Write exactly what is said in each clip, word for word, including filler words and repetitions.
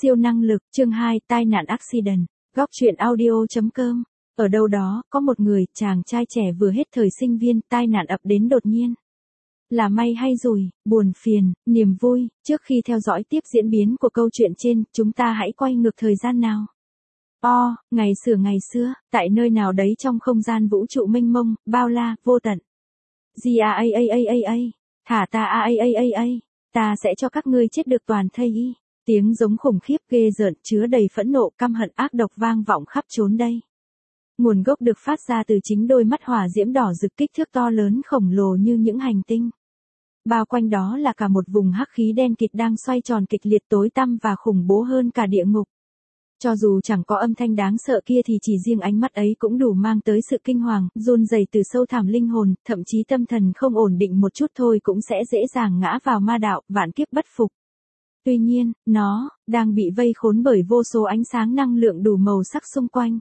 Siêu năng lực, chương hai, tai nạn accident. Góc truyện audio chấm com. Ở đâu đó, có một người, chàng trai trẻ vừa hết thời sinh viên, tai nạn ập đến đột nhiên. Là may hay rủi, buồn phiền, niềm vui, trước khi theo dõi tiếp diễn biến của câu chuyện trên, chúng ta hãy quay ngược thời gian nào. O, ngày xưa ngày xưa, tại nơi nào đấy trong không gian vũ trụ mênh mông, bao la, vô tận. G a a a a a a, thả ta a a a a a, ta sẽ cho các ngươi chết được toàn thây y. Tiếng giống khủng khiếp ghê rợn chứa đầy phẫn nộ căm hận ác độc vang vọng khắp chốn đây. Nguồn gốc được phát ra từ chính đôi mắt hỏa diễm đỏ rực kích thước to lớn khổng lồ như những hành tinh. Bao quanh đó là cả một vùng hắc khí đen kịt đang xoay tròn kịch liệt tối tăm và khủng bố hơn cả địa ngục. Cho dù chẳng có âm thanh đáng sợ kia thì chỉ riêng ánh mắt ấy cũng đủ mang tới sự kinh hoàng, run rẩy từ sâu thẳm linh hồn, thậm chí tâm thần không ổn định một chút thôi cũng sẽ dễ dàng ngã vào ma đạo, vạn kiếp bất phục. Tuy nhiên, nó đang bị vây khốn bởi vô số ánh sáng năng lượng đủ màu sắc xung quanh.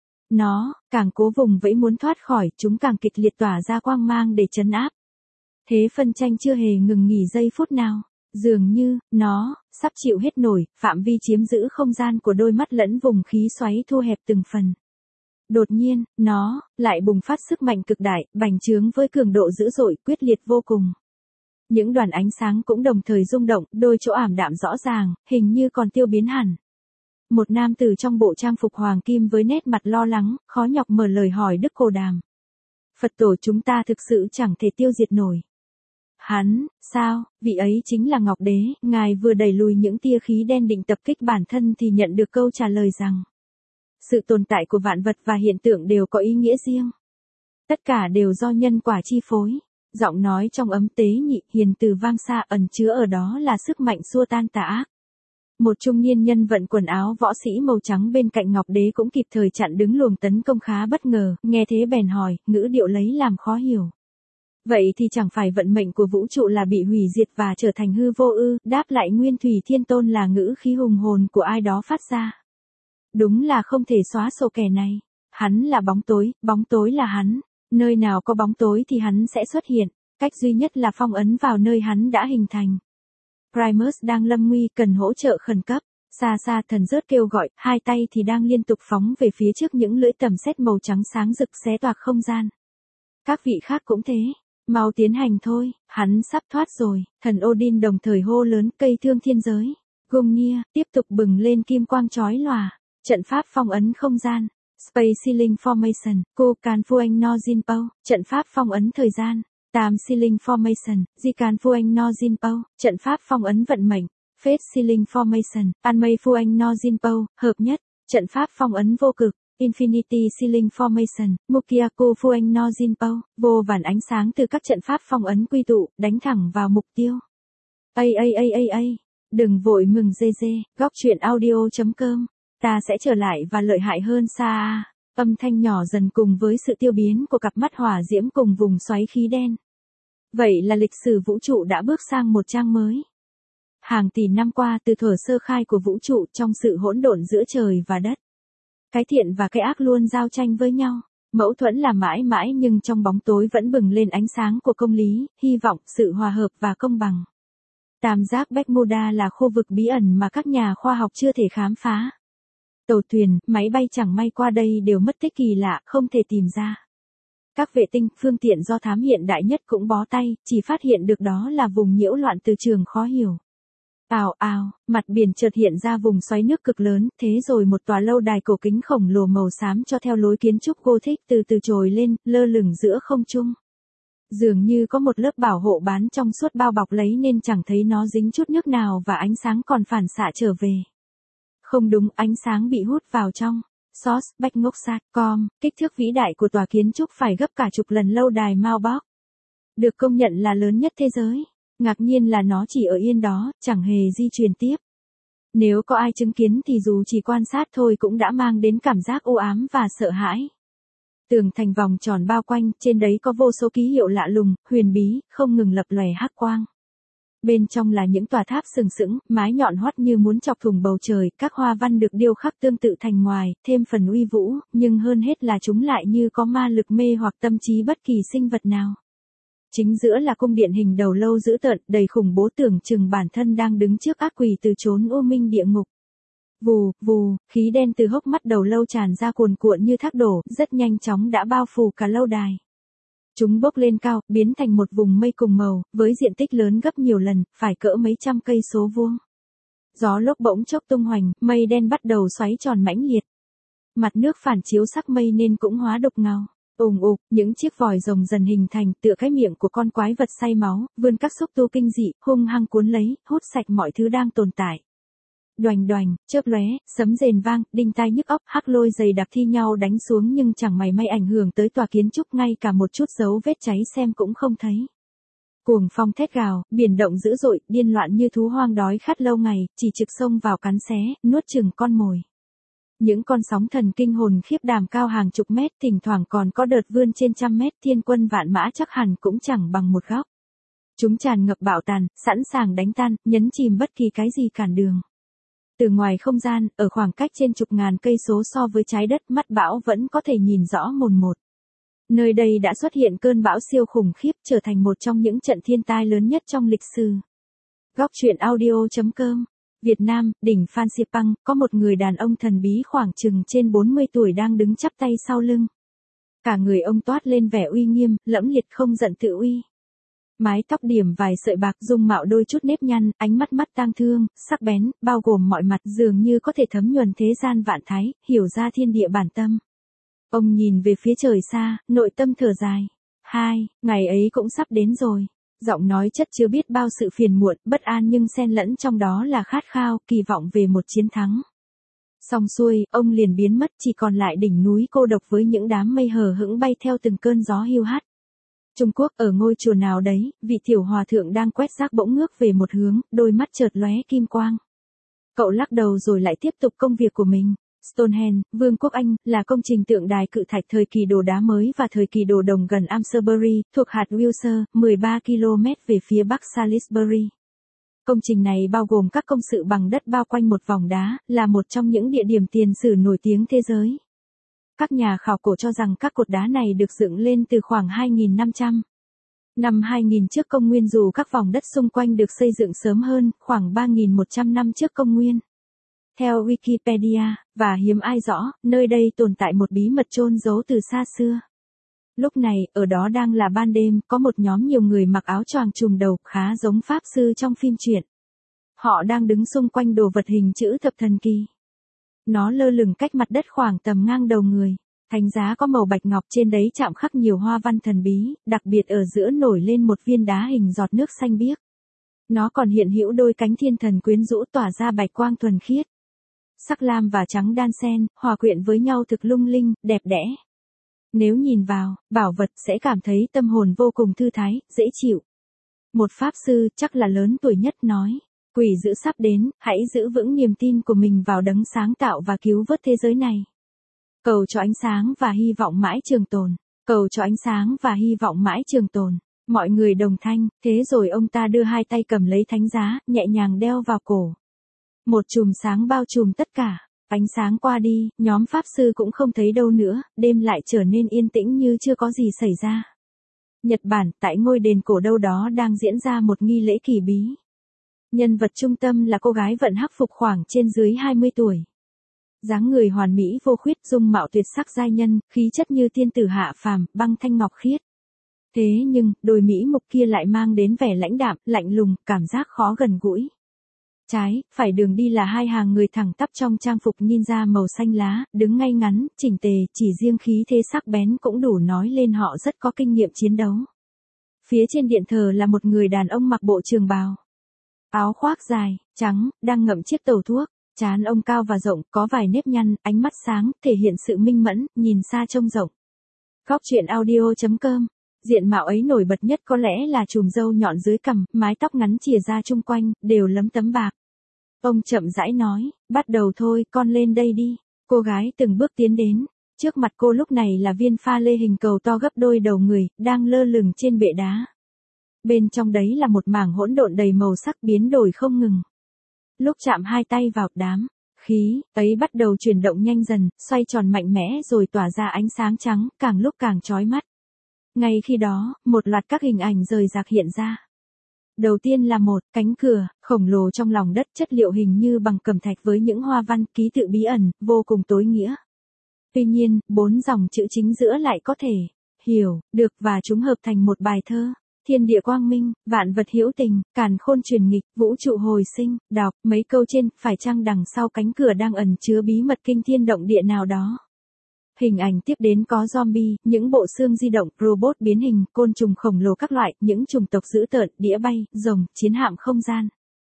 Nó càng cố vùng vẫy muốn thoát khỏi, chúng càng kịch liệt tỏa ra quang mang để trấn áp. Thế phân tranh chưa hề ngừng nghỉ giây phút nào. Dường như, nó, sắp chịu hết nổi, phạm vi chiếm giữ không gian của đôi mắt lẫn vùng khí xoáy thu hẹp từng phần. Đột nhiên, nó, lại bùng phát sức mạnh cực đại, bành trướng với cường độ dữ dội, quyết liệt vô cùng. Những đoàn ánh sáng cũng đồng thời rung động, đôi chỗ ảm đạm rõ ràng, hình như còn tiêu biến hẳn. Một nam tử trong bộ trang phục hoàng kim với nét mặt lo lắng, khó nhọc mở lời hỏi Đức Cô Đàm. Phật tổ chúng ta thực sự chẳng thể tiêu diệt nổi. Hắn, sao, vị ấy chính là Ngọc Đế, ngài vừa đẩy lùi những tia khí đen định tập kích bản thân thì nhận được câu trả lời rằng sự tồn tại của vạn vật và hiện tượng đều có ý nghĩa riêng. Tất cả đều do nhân quả chi phối. Giọng nói trong ấm tế nhị, hiền từ vang xa ẩn chứa ở đó là sức mạnh xua tan tà ác. Một trung niên nhân vận quần áo võ sĩ màu trắng bên cạnh Ngọc Đế cũng kịp thời chặn đứng luồng tấn công khá bất ngờ, nghe thế bèn hỏi, ngữ điệu lấy làm khó hiểu. Vậy thì chẳng phải vận mệnh của vũ trụ là bị hủy diệt và trở thành hư vô ư? Đáp lại Nguyên Thủy Thiên Tôn là ngữ khí hùng hồn của ai đó phát ra. Đúng là không thể xóa sổ kẻ này. Hắn là bóng tối, bóng tối là hắn. Nơi nào có bóng tối thì hắn sẽ xuất hiện. Cách duy nhất là phong ấn vào nơi hắn đã hình thành. Primus đang lâm nguy, cần hỗ trợ khẩn cấp. Xa xa thần rớt kêu gọi, hai tay thì đang liên tục phóng về phía trước những lưỡi tầm sét màu trắng sáng rực xé toạc không gian. Các vị khác cũng thế. Mau tiến hành thôi, hắn sắp thoát rồi. Thần Odin đồng thời hô lớn, cây thương thiên giới. Gungnir tiếp tục bừng lên kim quang chói lòa. Trận pháp phong ấn không gian. Space Sealing Formation, Kukan Fueng no Jinpo, trận pháp phong ấn thời gian. Time Sealing Formation, Jikan Fueng no Jinpo, trận pháp phong ấn vận mệnh. Fate Sealing Formation, Anmei Fueng no Jinpo, hợp nhất, trận pháp phong ấn vô cực. Infinity Sealing Formation, Mukyaku Fueng no Jinpo, vô vàn ánh sáng từ các trận pháp phong ấn quy tụ, đánh thẳng vào mục tiêu. A a a a a, đừng vội mừng dê dê, góc truyện audio chấm com, ta sẽ trở lại và lợi hại hơn xa. Âm thanh nhỏ dần cùng với sự tiêu biến của cặp mắt hỏa diễm cùng vùng xoáy khí đen. Vậy là lịch sử vũ trụ đã bước sang một trang mới. Hàng tỷ năm qua từ thuở sơ khai của vũ trụ trong sự hỗn độn giữa trời và đất. Cái thiện và cái ác luôn giao tranh với nhau, mâu thuẫn là mãi mãi nhưng trong bóng tối vẫn bừng lên ánh sáng của công lý, hy vọng, sự hòa hợp và công bằng. Tam giác Bermuda là khu vực bí ẩn mà các nhà khoa học chưa thể khám phá. Tàu thuyền, máy bay chẳng may qua đây đều mất tích kỳ lạ, không thể tìm ra. Các vệ tinh, phương tiện do thám hiện đại nhất cũng bó tay, chỉ phát hiện được đó là vùng nhiễu loạn từ trường khó hiểu. Ào ào, mặt biển chợt hiện ra vùng xoáy nước cực lớn, thế rồi một tòa lâu đài cổ kính khổng lồ màu xám cho theo lối kiến trúc Gothic từ từ trồi lên, lơ lửng giữa không trung. Dường như có một lớp bảo hộ bán trong suốt bao bọc lấy nên chẳng thấy nó dính chút nước nào và ánh sáng còn phản xạ trở về. Không đúng, ánh sáng bị hút vào trong. Sos, Bách Ngốc Sat, com, kích thước vĩ đại của tòa kiến trúc phải gấp cả chục lần lâu đài Mao Bok. Được công nhận là lớn nhất thế giới. Ngạc nhiên là nó chỉ ở yên đó, chẳng hề di chuyển tiếp. Nếu có ai chứng kiến thì dù chỉ quan sát thôi cũng đã mang đến cảm giác u ám và sợ hãi. Tường thành vòng tròn bao quanh, trên đấy có vô số ký hiệu lạ lùng, huyền bí, không ngừng lập lòe hắc quang. Bên trong là những tòa tháp sừng sững, mái nhọn hoắt như muốn chọc thủng bầu trời, các hoa văn được điêu khắc tương tự thành ngoài, thêm phần uy vũ, nhưng hơn hết là chúng lại như có ma lực mê hoặc tâm trí bất kỳ sinh vật nào. Chính giữa là cung điện hình đầu lâu dữ tợn, đầy khủng bố tưởng chừng bản thân đang đứng trước ác quỷ từ chốn u minh địa ngục. Vù, vù, khí đen từ hốc mắt đầu lâu tràn ra cuồn cuộn như thác đổ, rất nhanh chóng đã bao phủ cả lâu đài. Chúng bốc lên cao, biến thành một vùng mây cùng màu, với diện tích lớn gấp nhiều lần, phải cỡ mấy trăm cây số vuông. Gió lốc bỗng chốc tung hoành, mây đen bắt đầu xoáy tròn mãnh liệt. Mặt nước phản chiếu sắc mây nên cũng hóa đục ngầu. Ùng ục, những chiếc vòi rồng dần hình thành tựa cái miệng của con quái vật say máu, vươn các xúc tu kinh dị, hung hăng cuốn lấy, hút sạch mọi thứ đang tồn tại. Đoành đoành, chớp lóe, sấm rền vang, đinh tai nhức óc, hắc lôi dày đặc thi nhau đánh xuống nhưng chẳng mảy may ảnh hưởng tới tòa kiến trúc, ngay cả một chút dấu vết cháy xem cũng không thấy. Cuồng phong thét gào, biển động dữ dội, điên loạn như thú hoang đói khát lâu ngày, chỉ trực xông vào cắn xé, nuốt chửng con mồi. Những con sóng thần kinh hồn khiếp đàm cao hàng chục mét, thỉnh thoảng còn có đợt vươn trên trăm mét, thiên quân vạn mã chắc hẳn cũng chẳng bằng một góc. Chúng tràn ngập bạo tàn, sẵn sàng đánh tan, nhấn chìm bất kỳ cái gì cản đường. Từ ngoài không gian, ở khoảng cách trên chục ngàn cây số so với trái đất, mắt bão vẫn có thể nhìn rõ mồn một. Nơi đây đã xuất hiện cơn bão siêu khủng khiếp, trở thành một trong những trận thiên tai lớn nhất trong lịch sử. Góc truyện audio chấm com. Việt Nam, đỉnh Phan Xipang, có một người đàn ông thần bí khoảng chừng trên bốn mươi tuổi đang đứng chắp tay sau lưng. Cả người ông toát lên vẻ uy nghiêm, lẫm liệt không giận tự uy. Mái tóc điểm vài sợi bạc, dung mạo đôi chút nếp nhăn, ánh mắt mắt tang thương, sắc bén, bao gồm mọi mặt, dường như có thể thấm nhuần thế gian vạn thái, hiểu ra thiên địa bản tâm. Ông nhìn về phía trời xa, nội tâm thở dài. Hai, ngày ấy cũng sắp đến rồi. Giọng nói chất chứa biết bao sự phiền muộn, bất an nhưng xen lẫn trong đó là khát khao, kỳ vọng về một chiến thắng. Xong xuôi, ông liền biến mất, chỉ còn lại đỉnh núi cô độc với những đám mây hờ hững bay theo từng cơn gió hiu hắt. Trung Quốc, ở ngôi chùa nào đấy, vị tiểu hòa thượng đang quét rác bỗng ngước về một hướng, đôi mắt chợt lóe kim quang. Cậu lắc đầu rồi lại tiếp tục công việc của mình. Stonehenge, Vương quốc Anh, là công trình tượng đài cự thạch thời kỳ đồ đá mới và thời kỳ đồ đồng gần Amesbury, thuộc hạt Wiltshire, mười ba ki lô mét về phía bắc Salisbury. Công trình này bao gồm các công sự bằng đất bao quanh một vòng đá, là một trong những địa điểm tiền sử nổi tiếng thế giới. Các nhà khảo cổ cho rằng các cột đá này được dựng lên từ khoảng hai nghìn năm trăm năm hai nghìn trước công nguyên, dù các vòng đất xung quanh được xây dựng sớm hơn, khoảng ba nghìn một trăm năm trước công nguyên. Theo Wikipedia, và hiếm ai rõ, nơi đây tồn tại một bí mật chôn giấu từ xa xưa. Lúc này, ở đó đang là ban đêm, có một nhóm nhiều người mặc áo choàng trùm đầu, khá giống pháp sư trong phim truyện. Họ đang đứng xung quanh đồ vật hình chữ thập thần kỳ. Nó lơ lửng cách mặt đất khoảng tầm ngang đầu người. Thánh giá có màu bạch ngọc, trên đấy chạm khắc nhiều hoa văn thần bí, đặc biệt ở giữa nổi lên một viên đá hình giọt nước xanh biếc. Nó còn hiện hữu đôi cánh thiên thần quyến rũ tỏa ra bạch quang thuần khiết. Sắc lam và trắng đan xen, hòa quyện với nhau thực lung linh, đẹp đẽ. Nếu nhìn vào, bảo vật sẽ cảm thấy tâm hồn vô cùng thư thái, dễ chịu. Một pháp sư, chắc là lớn tuổi nhất, nói, quỷ dữ sắp đến, hãy giữ vững niềm tin của mình vào đấng sáng tạo và cứu vớt thế giới này. Cầu cho ánh sáng và hy vọng mãi trường tồn. Cầu cho ánh sáng và hy vọng mãi trường tồn. Mọi người đồng thanh, thế rồi ông ta đưa hai tay cầm lấy thánh giá, nhẹ nhàng đeo vào cổ. Một chùm sáng bao trùm tất cả. Ánh sáng qua đi, nhóm pháp sư cũng không thấy đâu nữa, đêm lại trở nên yên tĩnh như chưa có gì xảy ra. Nhật Bản, tại ngôi đền cổ đâu đó đang diễn ra một nghi lễ kỳ bí. Nhân vật trung tâm là cô gái vận hắc phục khoảng trên dưới hai mươi tuổi. Dáng người hoàn mỹ vô khuyết, dung mạo tuyệt sắc giai nhân, khí chất như tiên tử hạ phàm, băng thanh ngọc khiết. Thế nhưng, đôi mỹ mục kia lại mang đến vẻ lãnh đạm, lạnh lùng, cảm giác khó gần gũi. Trái, phải đường đi là hai hàng người thẳng tắp trong trang phục ninja màu xanh lá, đứng ngay ngắn, chỉnh tề, chỉ riêng khí thế sắc bén cũng đủ nói lên họ rất có kinh nghiệm chiến đấu. Phía trên điện thờ là một người đàn ông mặc bộ trường bào. Áo khoác dài, trắng, đang ngậm chiếc tàu thuốc. Trán ông cao và rộng, có vài nếp nhăn, ánh mắt sáng, thể hiện sự minh mẫn, nhìn xa trông rộng. Góc truyện audio chấm com. Diện mạo ấy nổi bật nhất có lẽ là chùm râu nhọn dưới cằm, mái tóc ngắn chìa ra chung quanh, đều lấm tấm bạc. Ông chậm rãi nói, bắt đầu thôi, con lên đây đi. Cô gái từng bước tiến đến. Trước mặt cô lúc này là viên pha lê hình cầu to gấp đôi đầu người, đang lơ lửng trên bệ đá. Bên trong đấy là một mảng hỗn độn đầy màu sắc biến đổi không ngừng. Lúc chạm hai tay vào, đám khí ấy bắt đầu chuyển động nhanh dần, xoay tròn mạnh mẽ rồi tỏa ra ánh sáng trắng, càng lúc càng chói mắt. Ngay khi đó, một loạt các hình ảnh rời rạc hiện ra. Đầu tiên là một cánh cửa khổng lồ trong lòng đất, chất liệu hình như bằng cẩm thạch với những hoa văn ký tự bí ẩn, vô cùng tối nghĩa. Tuy nhiên, bốn dòng chữ chính giữa lại có thể hiểu được và chúng hợp thành một bài thơ. Thiên địa quang minh, vạn vật hữu tình, càn khôn truyền nghịch, vũ trụ hồi sinh. Đọc mấy câu trên, phải chăng đằng sau cánh cửa đang ẩn chứa bí mật kinh thiên động địa nào đó? Hình ảnh tiếp đến có zombie, những bộ xương di động, robot biến hình, côn trùng khổng lồ các loại, những chủng tộc dữ tợn, đĩa bay, rồng, chiến hạm không gian.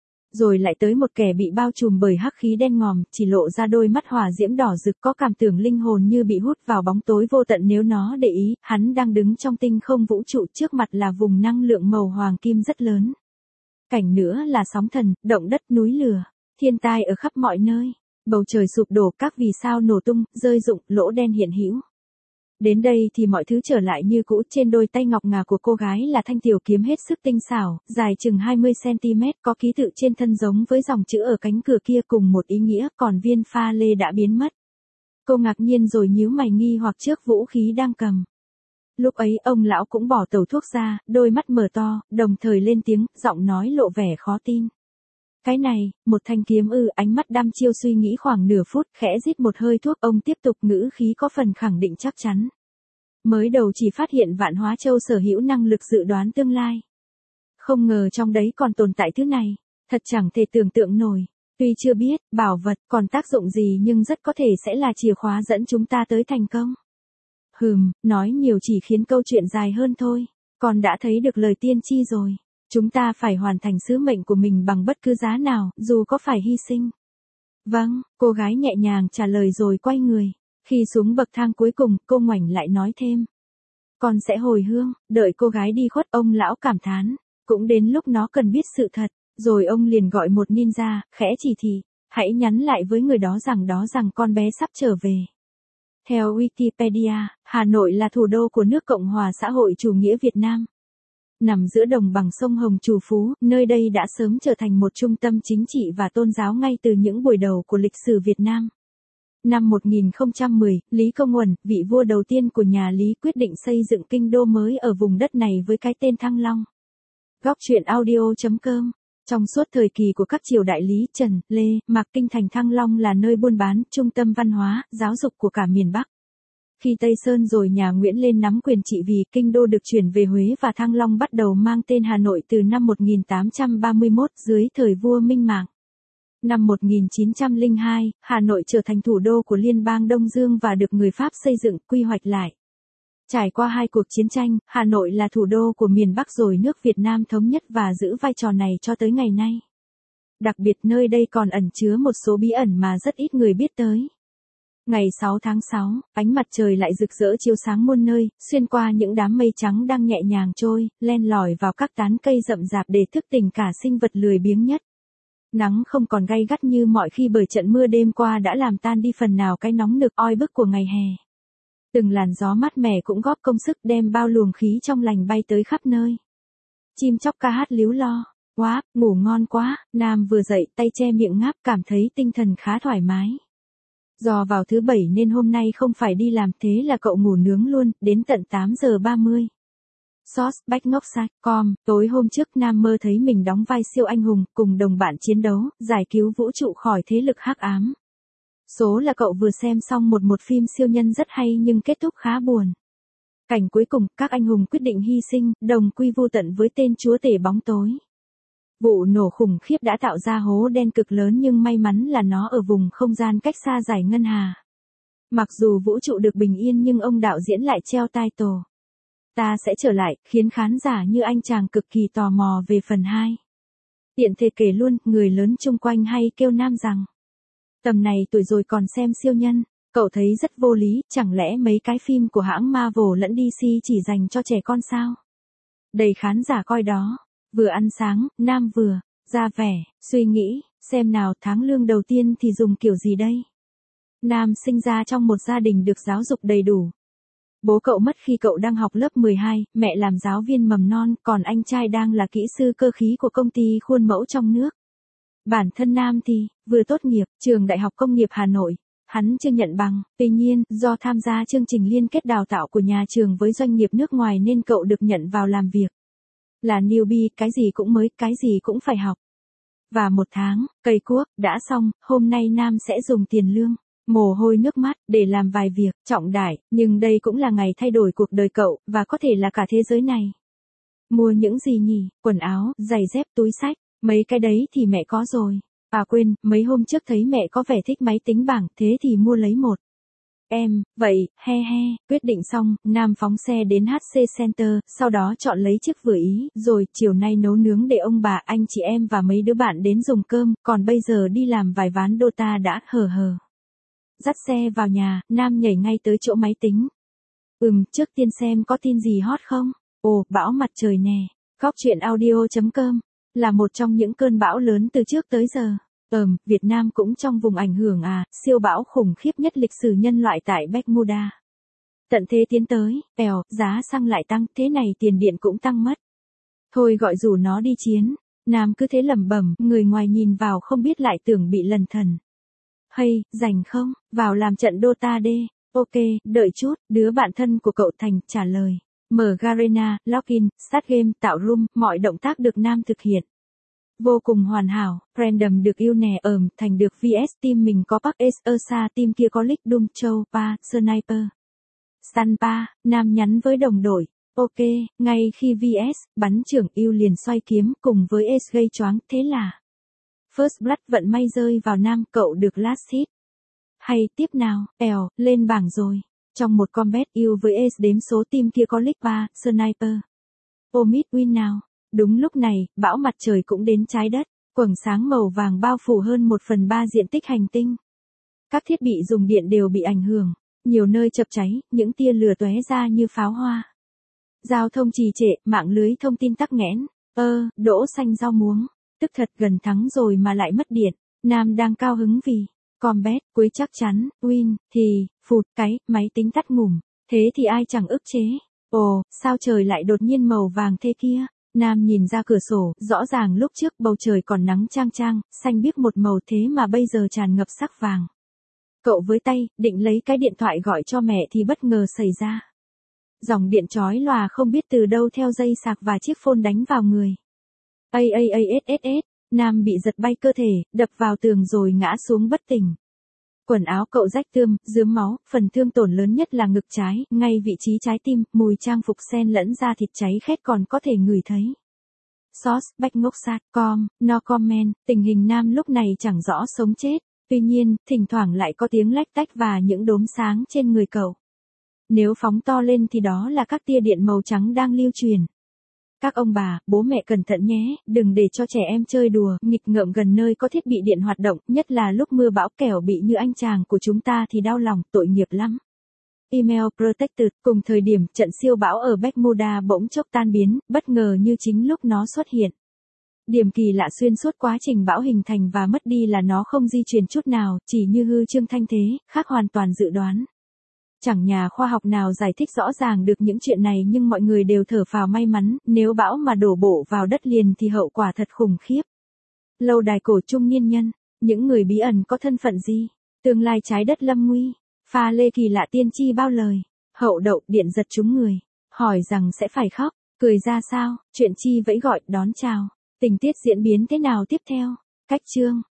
Rồi lại tới một kẻ bị bao trùm bởi hắc khí đen ngòm, chỉ lộ ra đôi mắt hỏa diễm đỏ rực, có cảm tưởng linh hồn như bị hút vào bóng tối vô tận. Nếu nó để ý, hắn đang đứng trong tinh không vũ trụ, trước mặt là vùng năng lượng màu hoàng kim rất lớn. Cảnh nữa là sóng thần, động đất, núi lửa, thiên tai ở khắp mọi nơi. Bầu trời sụp đổ, các vì sao nổ tung, rơi rụng, lỗ đen hiện hữu. Đến đây thì mọi thứ trở lại như cũ. Trên đôi tay ngọc ngà của cô gái là thanh tiểu kiếm hết sức tinh xảo, dài chừng hai mươi xăng ti mét, có ký tự trên thân giống với dòng chữ ở cánh cửa kia cùng một ý nghĩa, còn viên pha lê đã biến mất. Cô ngạc nhiên rồi nhíu mày nghi hoặc trước vũ khí đang cầm. Lúc ấy ông lão cũng bỏ tẩu thuốc ra, đôi mắt mở to, đồng thời lên tiếng, giọng nói lộ vẻ khó tin. Cái này, một thanh kiếm ư? Ánh mắt đăm chiêu suy nghĩ khoảng nửa phút, khẽ rít một hơi thuốc, ông tiếp tục, ngữ khí có phần khẳng định chắc chắn. Mới đầu chỉ phát hiện Vạn Hóa Châu sở hữu năng lực dự đoán tương lai. Không ngờ trong đấy còn tồn tại thứ này, thật chẳng thể tưởng tượng nổi. Tuy chưa biết, bảo vật còn tác dụng gì nhưng rất có thể sẽ là chìa khóa dẫn chúng ta tới thành công. Hừm, nói nhiều chỉ khiến câu chuyện dài hơn thôi. Con đã thấy được lời tiên tri rồi. Chúng ta phải hoàn thành sứ mệnh của mình bằng bất cứ giá nào, dù có phải hy sinh. Vâng, cô gái nhẹ nhàng trả lời rồi quay người. Khi xuống bậc thang cuối cùng, cô ngoảnh lại nói thêm. Con sẽ hồi hương. Đợi cô gái đi khuất, ông lão cảm thán. Cũng đến lúc nó cần biết sự thật. Rồi ông liền gọi một ninja, khẽ chỉ thị. Hãy nhắn lại với người đó rằng đó rằng con bé sắp trở về. Theo Wikipedia, Hà Nội là thủ đô của nước Cộng hòa xã hội chủ nghĩa Việt Nam. Nằm giữa đồng bằng sông Hồng trù phú, nơi đây đã sớm trở thành một trung tâm chính trị và tôn giáo ngay từ những buổi đầu của lịch sử Việt Nam. Năm một nghìn không trăm mười, Lý Công Uẩn, vị vua đầu tiên của nhà Lý, quyết định xây dựng kinh đô mới ở vùng đất này với cái tên Thăng Long. Góc truyện audio chấm com. Trong suốt thời kỳ của các triều đại Lý, Trần, Lê, Mạc, kinh thành Thăng Long là nơi buôn bán, trung tâm văn hóa, giáo dục của cả miền Bắc. Khi Tây Sơn rồi nhà Nguyễn lên nắm quyền trị vì, kinh đô được chuyển về Huế và Thăng Long bắt đầu mang tên Hà Nội từ năm một nghìn tám trăm ba mươi mốt dưới thời vua Minh Mạng. Năm một nghìn chín trăm lẻ hai, Hà Nội trở thành thủ đô của Liên bang Đông Dương và được người Pháp xây dựng, quy hoạch lại. Trải qua hai cuộc chiến tranh, Hà Nội là thủ đô của miền Bắc rồi nước Việt Nam thống nhất và giữ vai trò này cho tới ngày nay. Đặc biệt nơi đây còn ẩn chứa một số bí ẩn mà rất ít người biết tới. Ngày sáu tháng sáu, ánh mặt trời lại rực rỡ chiếu sáng muôn nơi, xuyên qua những đám mây trắng đang nhẹ nhàng trôi, len lỏi vào các tán cây rậm rạp để thức tỉnh cả sinh vật lười biếng nhất. Nắng không còn gay gắt như mọi khi bởi trận mưa đêm qua đã làm tan đi phần nào cái nóng nực oi bức của ngày hè. Từng làn gió mát mẻ cũng góp công sức đem bao luồng khí trong lành bay tới khắp nơi. Chim chóc ca hát líu lo. Quá, ngủ ngon quá. Nam vừa dậy, tay che miệng ngáp, cảm thấy tinh thần khá thoải mái. Do vào thứ bảy nên hôm nay không phải đi làm, thế là cậu ngủ nướng luôn, đến tận tám giờ ba mươi. Source, Bách Ngốc Site, com, tối hôm trước Nam mơ thấy mình đóng vai siêu anh hùng, cùng đồng bạn chiến đấu, giải cứu vũ trụ khỏi thế lực hắc ám. Số là cậu vừa xem xong một một phim siêu nhân rất hay nhưng kết thúc khá buồn. Cảnh cuối cùng, các anh hùng quyết định hy sinh, đồng quy vu tận với tên chúa tể bóng tối. Vụ nổ khủng khiếp đã tạo ra hố đen cực lớn nhưng may mắn là nó ở vùng không gian cách xa dải ngân hà. Mặc dù vũ trụ được bình yên nhưng ông đạo diễn lại treo tai tổ. Ta sẽ trở lại, khiến khán giả như anh chàng cực kỳ tò mò về phần hai. Tiện thể kể luôn, người lớn chung quanh hay kêu Nam rằng. Tầm này tuổi rồi còn xem siêu nhân, cậu thấy rất vô lý, chẳng lẽ mấy cái phim của hãng Marvel lẫn đê xê chỉ dành cho trẻ con sao? Đầy khán giả coi đó. Vừa ăn sáng, Nam vừa ra vẻ, suy nghĩ, xem nào tháng lương đầu tiên thì dùng kiểu gì đây? Nam sinh ra trong một gia đình được giáo dục đầy đủ. Bố cậu mất khi cậu đang học lớp mười hai, mẹ làm giáo viên mầm non, còn anh trai đang là kỹ sư cơ khí của công ty khuôn mẫu trong nước. Bản thân Nam thì, vừa tốt nghiệp, trường Đại học Công nghiệp Hà Nội. Hắn chưa nhận bằng, tuy nhiên, do tham gia chương trình liên kết đào tạo của nhà trường với doanh nghiệp nước ngoài nên cậu được nhận vào làm việc. Là newbie, cái gì cũng mới, cái gì cũng phải học. Và một tháng, cây cuốc, đã xong, hôm nay Nam sẽ dùng tiền lương, mồ hôi nước mắt, để làm vài việc, trọng đại, nhưng đây cũng là ngày thay đổi cuộc đời cậu, và có thể là cả thế giới này. Mua những gì nhỉ? Quần áo, giày dép, túi xách, mấy cái đấy thì mẹ có rồi. À quên, mấy hôm trước thấy mẹ có vẻ thích máy tính bảng, thế thì mua lấy một. Em, vậy, he he, quyết định xong, Nam phóng xe đến hát xê Center, sau đó chọn lấy chiếc vừa ý, rồi chiều nay nấu nướng để ông bà, anh chị em và mấy đứa bạn đến dùng cơm, còn bây giờ đi làm vài ván Dota đã, hờ hờ. Dắt xe vào nhà, Nam nhảy ngay tới chỗ máy tính. Ừm, trước tiên xem có tin gì hot không? Ồ, bão mặt trời nè. Góc truyện audio chấm com là một trong những cơn bão lớn từ trước tới giờ. Ờm, Việt Nam cũng trong vùng ảnh hưởng à, siêu bão khủng khiếp nhất lịch sử nhân loại tại Bermuda. Tận thế tiến tới, bèo, giá xăng lại tăng, thế này tiền điện cũng tăng mất. Thôi gọi rủ nó đi chiến. Nam cứ thế lẩm bẩm, người ngoài nhìn vào không biết lại tưởng bị lần thần. Hay, rảnh không, vào làm trận Dota đê. Ok, đợi chút, đứa bạn thân của cậu Thành trả lời. Mở Garena, login, start game, tạo room, mọi động tác được Nam thực hiện. Vô cùng hoàn hảo, random được yêu nè, ờm, Thành được vê ét team mình có Park Ace Ursa, team kia có Lick Doom Châu Pa, Sniper. Sanpa, Nam nhắn với đồng đội. Ok, ngay khi vê ét, bắn trưởng yêu liền xoay kiếm cùng với Ace gây choáng, thế là First Blood vận may rơi vào Nam, cậu được last hit. Hay, tiếp nào, èo, lên bảng rồi. Trong một combat yêu với Ace đếm số team kia có Lick Pa, Sniper. Omid win nào. Đúng lúc này, bão mặt trời cũng đến trái đất, quầng sáng màu vàng bao phủ hơn một phần ba diện tích hành tinh. Các thiết bị dùng điện đều bị ảnh hưởng, nhiều nơi chập cháy, những tia lửa tóe ra như pháo hoa. Giao thông trì trệ, mạng lưới thông tin tắc nghẽn, ơ, đỗ xanh rau muống, tức thật gần thắng rồi mà lại mất điện. Nam đang cao hứng vì combat cuối chắc chắn, win, thì, phụt cái, máy tính tắt ngủm, thế thì ai chẳng ức chế. Ồ, sao trời lại đột nhiên màu vàng thế kia? Nam nhìn ra cửa sổ, rõ ràng lúc trước bầu trời còn nắng chang chang, xanh biếc một màu thế mà bây giờ tràn ngập sắc vàng. Cậu với tay, định lấy cái điện thoại gọi cho mẹ thì bất ngờ xảy ra. Dòng điện chói lòa không biết từ đâu theo dây sạc và chiếc phone đánh vào người. A a a s s s, Nam bị giật bay cơ thể, đập vào tường rồi ngã xuống bất tỉnh. Quần áo cậu rách tươm, rướm máu, phần thương tổn lớn nhất là ngực trái, ngay vị trí trái tim, mùi trang phục xen lẫn da thịt cháy khét còn có thể ngửi thấy. Source, Backnoxat, com, no comment, tình hình Nam lúc này chẳng rõ sống chết, tuy nhiên, thỉnh thoảng lại có tiếng lách tách và những đốm sáng trên người cậu. Nếu phóng to lên thì đó là các tia điện màu trắng đang lưu truyền. Các ông bà, bố mẹ cẩn thận nhé, đừng để cho trẻ em chơi đùa, nghịch ngợm gần nơi có thiết bị điện hoạt động, nhất là lúc mưa bão kẻo bị như anh chàng của chúng ta thì đau lòng, tội nghiệp lắm. Email Protected, cùng thời điểm trận siêu bão ở Bermuda bỗng chốc tan biến, bất ngờ như chính lúc nó xuất hiện. Điểm kỳ lạ xuyên suốt quá trình bão hình thành và mất đi là nó không di chuyển chút nào, chỉ như hư trương thanh thế, khác hoàn toàn dự đoán. Chẳng nhà khoa học nào giải thích rõ ràng được những chuyện này nhưng mọi người đều thở phào may mắn, nếu bão mà đổ bộ vào đất liền thì hậu quả thật khủng khiếp. Lâu đài cổ trung niên nhân, những người bí ẩn có thân phận gì? Tương lai trái đất lâm nguy, pha lê kỳ lạ tiên tri bao lời, hậu đậu điện giật trúng người, hỏi rằng sẽ phải khóc, cười ra sao, chuyện chi vẫy gọi, đón chào, tình tiết diễn biến thế nào tiếp theo, cách chương.